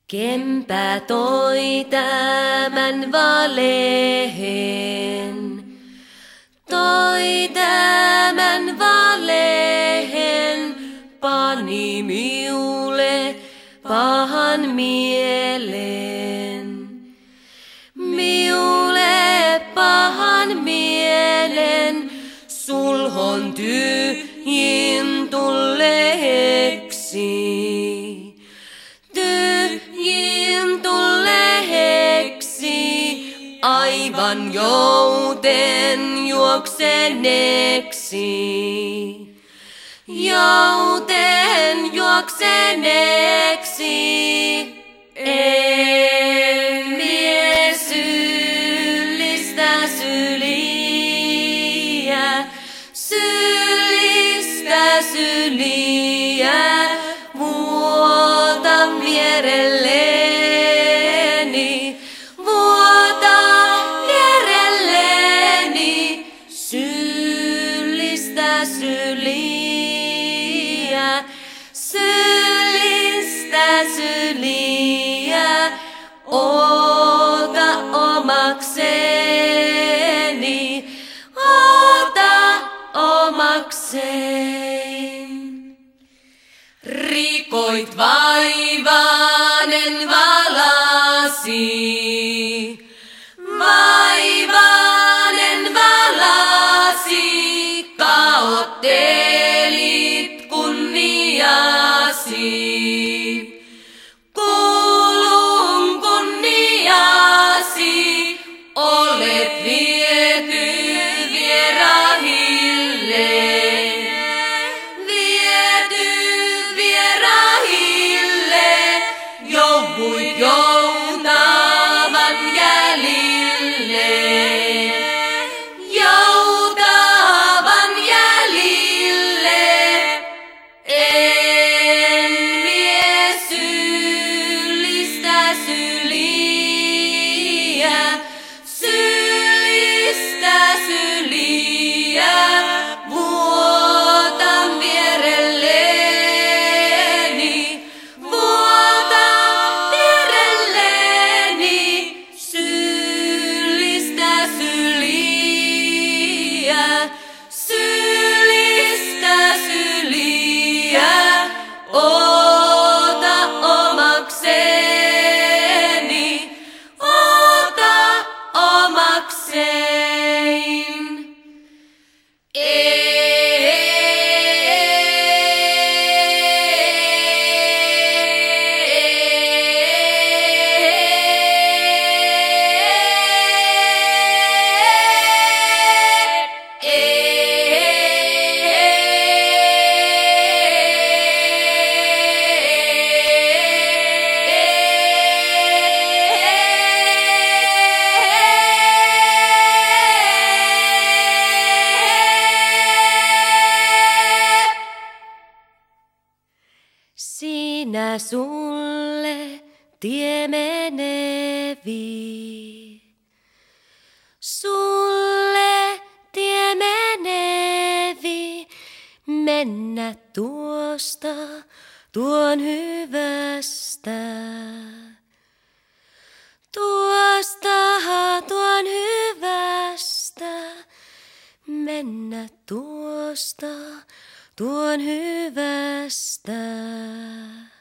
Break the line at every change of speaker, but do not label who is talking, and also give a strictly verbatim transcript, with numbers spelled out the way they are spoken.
Kempä toi tämän valehen, toi tämän valehen, pani miulle pahan mielen. Miulle pahan mielen, sulhon tyhjin tulleeksi. Tyhjin tulleeksi, aivan jouten juokseneeksi. Jouten juokseneeksi, en mie syyllistä syliä, syyllistä syliä, vuotan vierelleeni, vuotan vierelleeni, syyllistä syliä, syyllistä syliä, ota omakseni, ota omakseni. Rikoit vaivaanen valasi, vaivaanen valasi, kaottelit kunniasi. Kuulun kunniasi, olet viety vierahille. Jouduit joutavan jäljille, joutavan jäljille. En mie syyllistä syliä, syyllistä syliä, vuotan vierelleeni, vuotan vierelleeni, syyllistä syliä, syyllistä syliä, ota omakseni, ota omakseni. Siinä sulle tie menevi, sulle tie menevi, mennä tuosta tuon hyvästä. Tuosta tuon hyvästä, mennä tuosta tuon hyvästä.